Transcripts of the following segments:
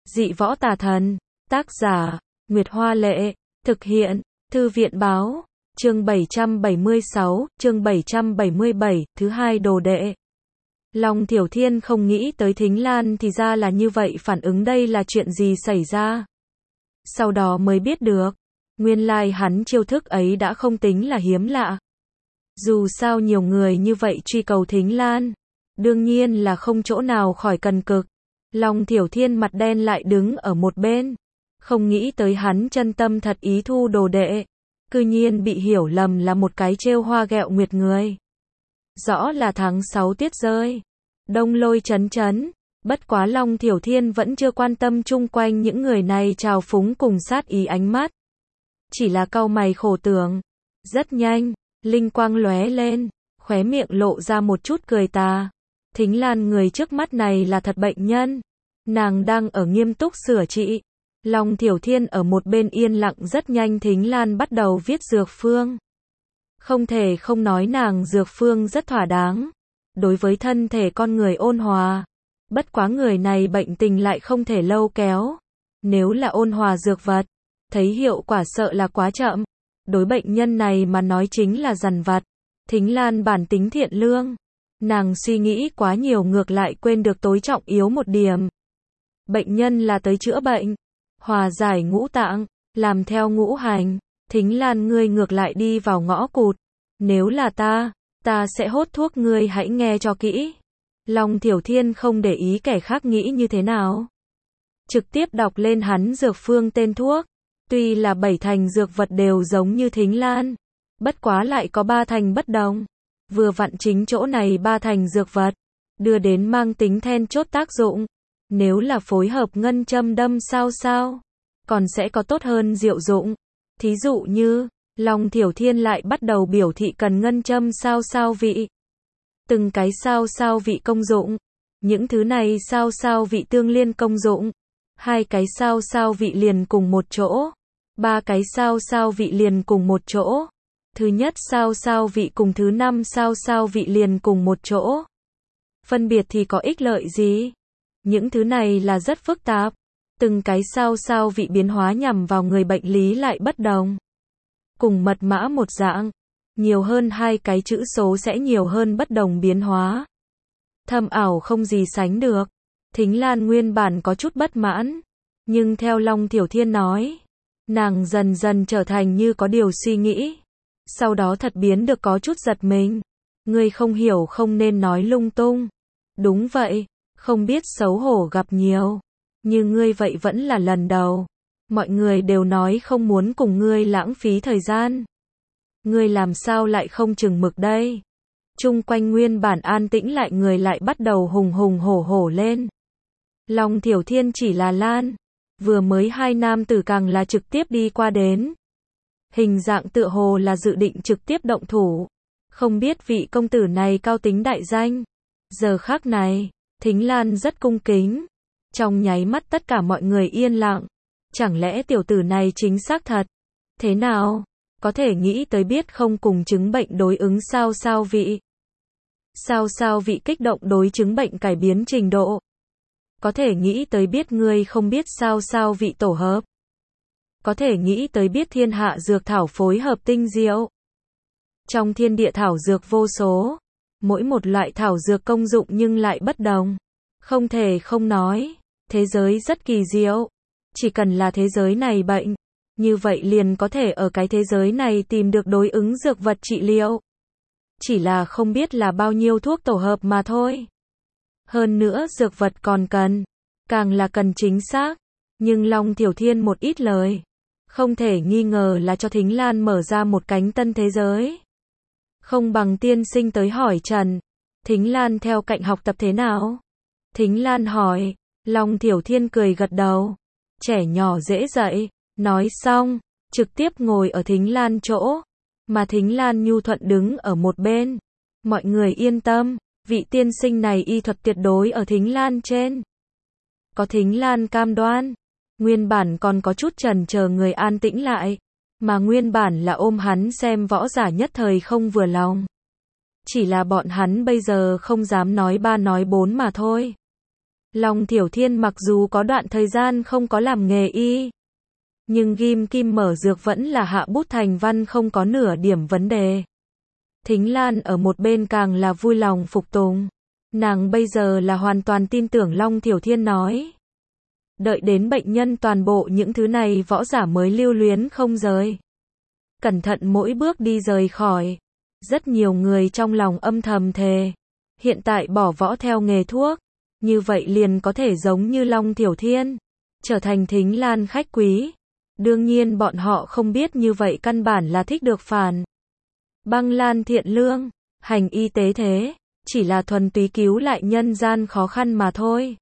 Dị võ tà thần. Tác giả, Nguyệt Hoa Lệ. Thực hiện, Thư viện Báo. Chương 776, chương 777, thứ hai đồ đệ. Long Thiểu Thiên không nghĩ tới Thính Lan thì ra là như vậy, phản ứng đây là chuyện gì xảy ra. Sau đó mới biết được, nguyên lai hắn chiêu thức ấy đã không tính là hiếm lạ. Dù sao nhiều người như vậy truy cầu Thính Lan, đương nhiên là không chỗ nào khỏi cần cực. Long Thiểu Thiên mặt đen lại đứng ở một bên, không nghĩ tới hắn chân tâm thật ý thu đồ đệ, cư nhiên bị hiểu lầm là một cái trêu hoa ghẹo nguyệt người. Rõ là tháng 6 tuyết rơi, đông lôi chấn chấn, bất quá Long Thiểu Thiên vẫn chưa quan tâm chung quanh những người này trào phúng cùng sát ý ánh mắt. Chỉ là cau mày khổ tưởng. Rất nhanh, linh quang lóe lên, khóe miệng lộ ra một chút cười tà. Thính Lan người trước mắt này là thật bệnh nhân. Nàng đang ở nghiêm túc sửa trị. Long Thiểu Thiên ở một bên yên lặng, rất nhanh Thính Lan bắt đầu viết dược phương. Không thể không nói nàng dược phương rất thỏa đáng. Đối với thân thể con người ôn hòa. Bất quá người này bệnh tình lại không thể lâu kéo. Nếu là ôn hòa dược vật, thấy hiệu quả sợ là quá chậm. Đối bệnh nhân này mà nói chính là dằn vặt. Thính Lan bản tính thiện lương. Nàng suy nghĩ quá nhiều ngược lại quên được tối trọng yếu một điểm. Bệnh nhân là tới chữa bệnh, hòa giải ngũ tạng, làm theo ngũ hành. Thính Lan ngươi ngược lại đi vào ngõ cụt. Nếu là ta sẽ hốt thuốc, ngươi hãy nghe cho kỹ. Long Thiểu Thiên không để ý kẻ khác nghĩ như thế nào. Trực tiếp đọc lên hắn dược phương tên thuốc. Tuy là 7 thành dược vật đều giống như Thính Lan, bất quá lại có 3 thành bất đồng. Vừa vặn chính chỗ này 3 thành dược vật, đưa đến mang tính then chốt tác dụng. Nếu là phối hợp ngân châm đâm sao, còn sẽ có tốt hơn diệu dụng. Thí dụ như, Long Thiểu Thiên lại bắt đầu biểu thị cần ngân châm sao vị. Từng cái sao vị công dụng. Những thứ này sao vị tương liên công dụng. 2 cái sao vị liền cùng một chỗ. 3 cái sao vị liền cùng một chỗ. Thứ nhất sao vị cùng thứ 5 sao vị liền cùng một chỗ. Phân biệt thì có ích lợi gì? Những thứ này là rất phức tạp. Từng cái sao vị biến hóa nhằm vào người bệnh lý lại bất đồng. Cùng mật mã một dạng, nhiều hơn 2 cái chữ số sẽ nhiều hơn bất đồng biến hóa. Thâm ảo không gì sánh được. Thính Lan nguyên bản có chút bất mãn, nhưng theo Long Thiểu Thiên nói, nàng dần dần trở thành như có điều suy nghĩ. Sau đó thật biến được có chút giật mình. Ngươi không hiểu không nên nói lung tung. Đúng vậy, không biết xấu hổ gặp nhiều. Nhưng ngươi vậy vẫn là lần đầu. Mọi người đều nói không muốn cùng ngươi lãng phí thời gian. Ngươi làm sao lại không chừng mực đây? Chung quanh nguyên bản an tĩnh lại người lại bắt đầu hùng hổ lên. Long Thiểu Thiên chỉ là Lan. Vừa mới 2 nam tử càng là trực tiếp đi qua đến. Hình dạng tựa hồ là dự định trực tiếp động thủ. Không biết vị công tử này cao tính đại danh. Giờ khắc này, Thính Lan rất cung kính. Trong nháy mắt tất cả mọi người yên lặng. Chẳng lẽ tiểu tử này chính xác thật? Thế nào? Có thể nghĩ tới biết không cùng chứng bệnh đối ứng sao vị. Sao vị kích động đối chứng bệnh cải biến trình độ. Có thể nghĩ tới biết ngươi không biết sao vị tổ hợp. Có thể nghĩ tới biết thiên hạ dược thảo phối hợp tinh diệu. Trong thiên địa thảo dược vô số, mỗi một loại thảo dược công dụng nhưng lại bất đồng. Không thể không nói, thế giới rất kỳ diệu. Chỉ cần là thế giới này bệnh, như vậy liền có thể ở cái thế giới này tìm được đối ứng dược vật trị liệu. Chỉ là không biết là bao nhiêu thuốc tổ hợp mà thôi. Hơn nữa dược vật còn cần, càng là cần chính xác. Nhưng Long Thiểu Thiên một ít lời, không thể nghi ngờ là cho Thính Lan mở ra một cánh tân thế giới. Không bằng tiên sinh tới hỏi Trần. Thính Lan theo cạnh học tập thế nào? Thính Lan hỏi. Long Thiểu Thiên cười gật đầu. Trẻ nhỏ dễ dạy. Nói xong, trực tiếp ngồi ở Thính Lan chỗ. Mà Thính Lan nhu thuận đứng ở một bên. Mọi người yên tâm, vị tiên sinh này y thuật tuyệt đối ở Thính Lan trên. Có Thính Lan cam đoan. Nguyên bản còn có chút chần chờ người an tĩnh lại. Mà nguyên bản là ôm hắn xem võ giả nhất thời không vừa lòng. Chỉ là bọn hắn bây giờ không dám nói 3 nói 4 mà thôi. Long Thiểu Thiên mặc dù có đoạn thời gian không có làm nghề y, nhưng ghim kim mở dược vẫn là hạ bút thành văn không có nửa điểm vấn đề. Thính Lan ở một bên càng là vui lòng phục tùng. Nàng bây giờ là hoàn toàn tin tưởng Long Thiểu Thiên nói. Đợi đến bệnh nhân toàn bộ những thứ này võ giả mới lưu luyến không rời. Cẩn thận mỗi bước đi rời khỏi. Rất nhiều người trong lòng âm thầm thề. Hiện tại bỏ võ theo nghề thuốc. Như vậy liền có thể giống như Long Thiểu Thiên. Trở thành Thính Lan khách quý. Đương nhiên bọn họ không biết như vậy căn bản là thích được phản. Băng Lan thiện lương, hành y tế thế, chỉ là thuần túy cứu lại nhân gian khó khăn mà thôi.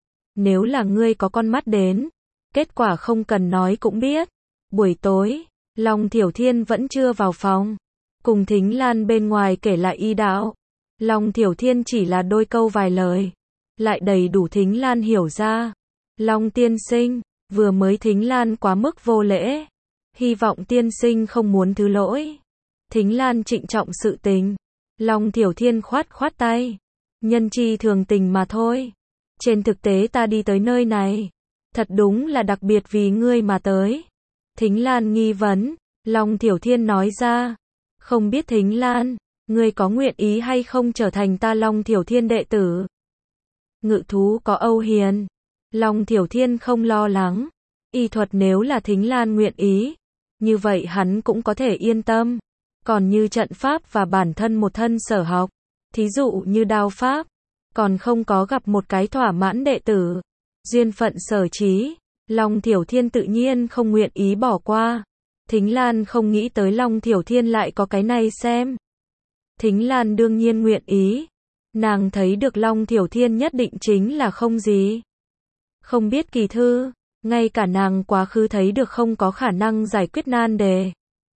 Nếu là ngươi có con mắt đến, kết quả không cần nói cũng biết. Buổi tối, Long Thiểu Thiên vẫn chưa vào phòng, cùng Thính Lan bên ngoài kể lại y đạo. Long Thiểu Thiên chỉ là đôi câu vài lời, lại đầy đủ Thính Lan hiểu ra. Long tiên sinh, vừa mới Thính Lan quá mức vô lễ, hy vọng tiên sinh không muốn thứ lỗi. Thính Lan trịnh trọng sự tình. Long Thiểu Thiên khoát khoát tay. Nhân chi thường tình mà thôi. Trên thực tế ta đi tới nơi này, thật đúng là đặc biệt vì ngươi mà tới. Thính Lan nghi vấn. Long Thiểu Thiên nói ra. Không biết Thính Lan, ngươi có nguyện ý hay không trở thành ta Long Thiểu Thiên đệ tử? Ngự thú có Âu Hiền. Long Thiểu Thiên không lo lắng. Y thuật nếu là Thính Lan nguyện ý, như vậy hắn cũng có thể yên tâm. Còn như trận pháp và bản thân một thân sở học, thí dụ như đao pháp, còn không có gặp một cái thỏa mãn đệ tử. Duyên phận sở trí, Long Thiểu Thiên tự nhiên không nguyện ý bỏ qua. Thính Lan không nghĩ tới Long Thiểu Thiên lại có cái này xem. Thính Lan đương nhiên nguyện ý. Nàng thấy được Long Thiểu Thiên nhất định chính là không gì không biết kỳ thư, ngay cả nàng quá khứ thấy được không có khả năng giải quyết nan đề.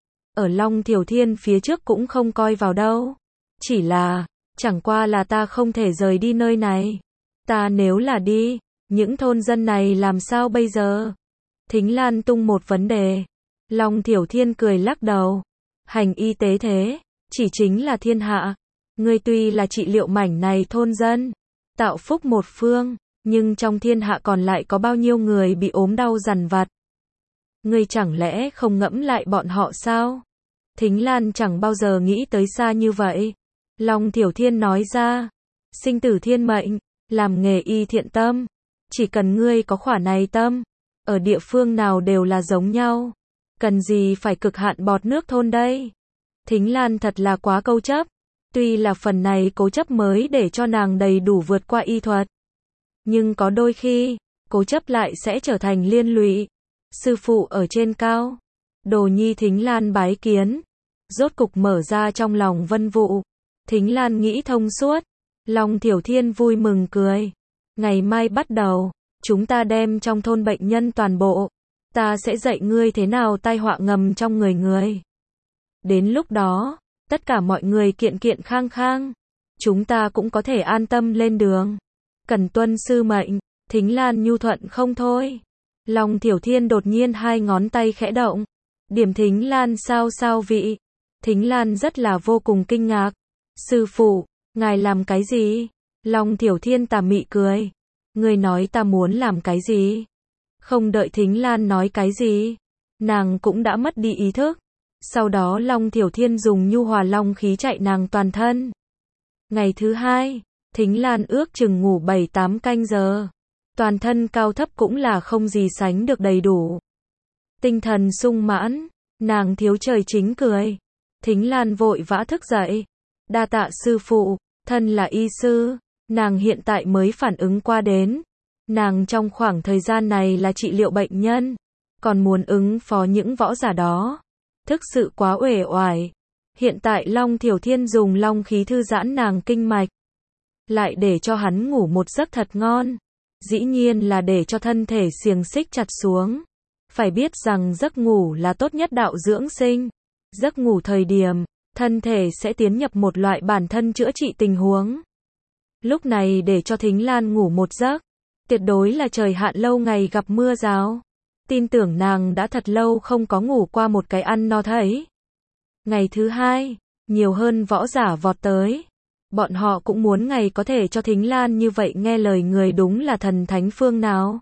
Ở Long Thiểu Thiên phía trước cũng không coi vào đâu. Chỉ là, chẳng qua là ta không thể rời đi nơi này. Ta nếu là đi, những thôn dân này làm sao bây giờ? Thính Lan tung một vấn đề. Long Thiểu Thiên cười lắc đầu. Hành y tế thế, chỉ chính là thiên hạ. Ngươi tuy là trị liệu mảnh này thôn dân, tạo phúc một phương, nhưng trong thiên hạ còn lại có bao nhiêu người bị ốm đau dằn vặt. Ngươi chẳng lẽ không ngẫm lại bọn họ sao? Thính Lan chẳng bao giờ nghĩ tới xa như vậy. Long Thiểu Thiên nói ra. Sinh tử thiên mệnh, làm nghề y thiện tâm. Chỉ cần ngươi có khỏa này tâm, ở địa phương nào đều là giống nhau. Cần gì phải cực hạn bọt nước thôn đây? Thính Lan thật là quá câu chấp. Tuy là phần này cố chấp mới để cho nàng đầy đủ vượt qua y thuật. Nhưng có đôi khi, cố chấp lại sẽ trở thành liên lụy. Sư phụ ở trên cao. Đồ nhi Thính Lan bái kiến. Rốt cục mở ra trong lòng Vân Vụ. Thính Lan nghĩ thông suốt. Long Thiểu Thiên vui mừng cười. Ngày mai bắt đầu, chúng ta đem trong thôn bệnh nhân toàn bộ. Ta sẽ dạy ngươi thế nào tai họa ngầm trong người người. Đến lúc đó, tất cả mọi người kiện kiện khang khang. Chúng ta cũng có thể an tâm lên đường. Cần tuân sư mệnh. Thính Lan nhu thuận không thôi. Long Thiểu Thiên đột nhiên hai ngón tay khẽ động. Điểm Thính Lan sao vị. Thính Lan rất là vô cùng kinh ngạc. Sư phụ, ngài làm cái gì? Long Thiểu Thiên tà mị cười. Ngươi nói ta muốn làm cái gì? Không đợi Thính Lan nói cái gì, nàng cũng đã mất đi ý thức. Sau đó Long Thiểu Thiên dùng nhu hòa long khí chạy nàng toàn thân. Ngày thứ hai, Thính Lan ước chừng ngủ 7-8 canh giờ. Toàn thân cao thấp cũng là không gì sánh được đầy đủ. Tinh thần sung mãn, nàng thiếu trời chính cười. Thính Lan vội vã thức dậy. Đa tạ sư phụ, thân là y sư, nàng hiện tại mới phản ứng qua đến. Nàng trong khoảng thời gian này là trị liệu bệnh nhân, còn muốn ứng phó những võ giả đó. Thực sự quá uể oải. Hiện tại Long Thiểu Thiên dùng long khí thư giãn nàng kinh mạch, lại để cho hắn ngủ một giấc thật ngon. Dĩ nhiên là để cho thân thể xiềng xích chặt xuống. Phải biết rằng giấc ngủ là tốt nhất đạo dưỡng sinh. Giấc ngủ thời điểm, thân thể sẽ tiến nhập một loại bản thân chữa trị tình huống. Lúc này để cho Thính Lan ngủ một giấc, tuyệt đối là trời hạn lâu ngày gặp mưa rào. Tin tưởng nàng đã thật lâu không có ngủ qua một cái ăn no thấy. Ngày thứ hai, nhiều hơn võ giả vọt tới. Bọn họ cũng muốn ngày có thể cho Thính Lan như vậy nghe lời người đúng là thần thánh phương nào.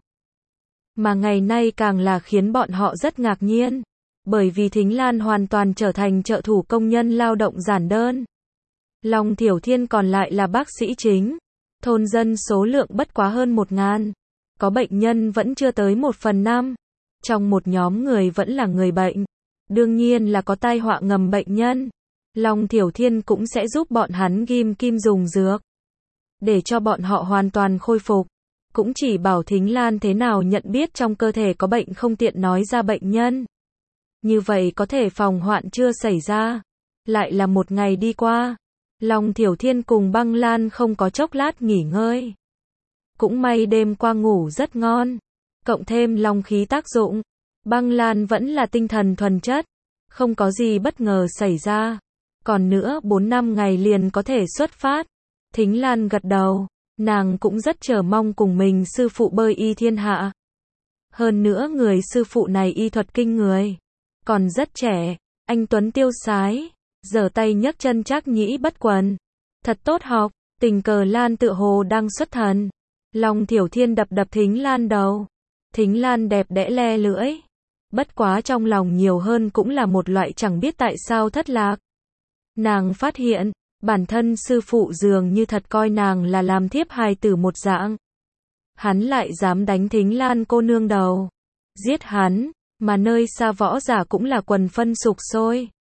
Mà ngày nay càng là khiến bọn họ rất ngạc nhiên. Bởi vì Thính Lan hoàn toàn trở thành trợ thủ công nhân lao động giản đơn. Long Thiểu Thiên còn lại là bác sĩ chính. Thôn dân số lượng bất quá hơn 1.000. Có bệnh nhân vẫn chưa tới 1/5. Trong một nhóm người vẫn là người bệnh. Đương nhiên là có tai họa ngầm bệnh nhân. Long Thiểu Thiên cũng sẽ giúp bọn hắn ghim kim dùng dược. Để cho bọn họ hoàn toàn khôi phục. Cũng chỉ bảo Thính Lan thế nào nhận biết trong cơ thể có bệnh không tiện nói ra bệnh nhân. Như vậy có thể phòng hoạn chưa xảy ra. Lại là một ngày đi qua. Long Thiểu Thiên cùng Băng Lan không có chốc lát nghỉ ngơi. Cũng may đêm qua ngủ rất ngon. Cộng thêm long khí tác dụng. Băng Lan vẫn là tinh thần thuần chất. Không có gì bất ngờ xảy ra. Còn nữa 4-5 ngày liền có thể xuất phát. Thính Lan gật đầu. Nàng cũng rất chờ mong cùng mình sư phụ bơi y thiên hạ. Hơn nữa người sư phụ này y thuật kinh người. Còn rất trẻ. Anh tuấn tiêu sái. Giở tay nhấc chân trác nhĩ bất quần. Thật tốt học. Tình cờ Lan tựa hồ đang xuất thần. Long Thiểu Thiên đập đập Thính Lan đầu. Thính Lan đẹp đẽ le lưỡi. Bất quá trong lòng nhiều hơn cũng là một loại chẳng biết tại sao thất lạc. Nàng phát hiện, bản thân sư phụ dường như thật coi nàng là làm thiếp hài tử một dạng. Hắn lại dám đánh Thính Lan cô nương đầu. Giết hắn, mà nơi xa võ giả cũng là quần phân sục sôi.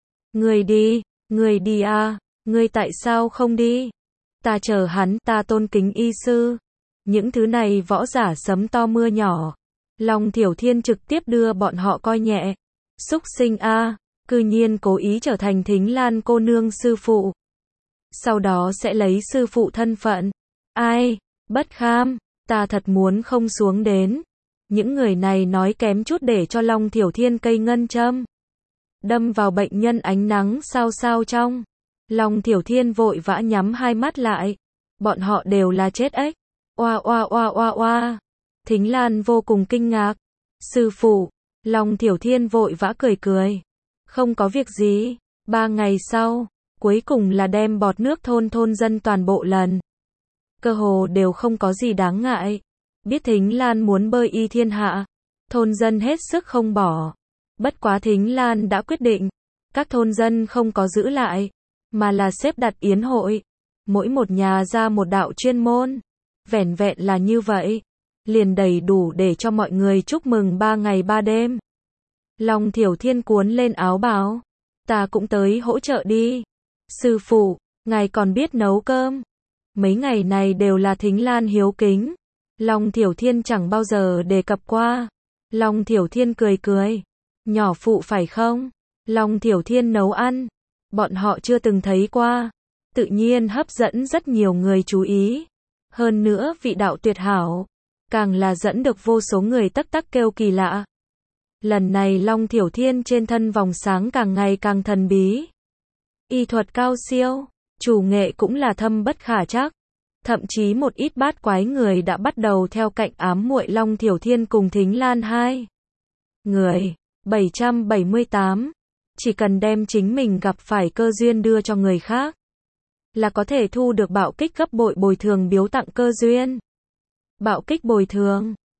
Người đi à, người tại sao không đi? Ta chờ hắn, ta tôn kính y sư. Những thứ này võ giả sấm to mưa nhỏ. Long Thiểu Thiên trực tiếp đưa bọn họ coi nhẹ. Súc sinh a, cư nhiên cố ý trở thành Thính Lan cô nương sư phụ. Sau đó sẽ lấy sư phụ thân phận. Ai, bất kham, ta thật muốn không xuống đến. Những người này nói kém chút để cho Long Thiểu Thiên cây ngân châm đâm vào bệnh nhân ánh nắng sao sao trong. Long Thiểu Thiên vội vã nhắm hai mắt lại. Bọn họ đều là chết ếch. Oa oa oa oa oa. Thính Lan vô cùng kinh ngạc. Sư phụ, Long Thiểu Thiên vội vã cười cười. Không có việc gì. 3 ngày sau, cuối cùng là đem bọt nước thôn dân toàn bộ lần. Cơ hồ đều không có gì đáng ngại. Biết Thính Lan muốn bơi y thiên hạ. Thôn dân hết sức không bỏ. Bất quá Thính Lan đã quyết định. Các thôn dân không có giữ lại. Mà là xếp đặt yến hội. Mỗi một nhà ra một đạo chuyên môn. Vẻn vẹn là như vậy. Liền đầy đủ để cho mọi người chúc mừng 3 ngày 3 đêm. Long Thiểu Thiên cuốn lên áo bào. Ta cũng tới hỗ trợ đi. Sư phụ, ngài còn biết nấu cơm. Mấy ngày này đều là Thính Lan hiếu kính. Long Thiểu Thiên chẳng bao giờ đề cập qua. Long Thiểu Thiên cười cười. Nhỏ phụ phải không? Long Thiểu Thiên nấu ăn. Bọn họ chưa từng thấy qua. Tự nhiên hấp dẫn rất nhiều người chú ý. Hơn nữa vị đạo tuyệt hảo. Càng là dẫn được vô số người tắc tắc kêu kỳ lạ. Lần này Long Thiểu Thiên trên thân vòng sáng càng ngày càng thần bí. Y thuật cao siêu, chủ nghệ cũng là thâm bất khả trắc. Thậm chí một ít bát quái người đã bắt đầu theo cạnh ám muội Long Thiểu Thiên cùng Thính Lan hai người. 778. Chỉ cần đem chính mình gặp phải cơ duyên đưa cho người khác, là có thể thu được bạo kích gấp bội bồi thường biếu tặng cơ duyên. Bạo kích bồi thường.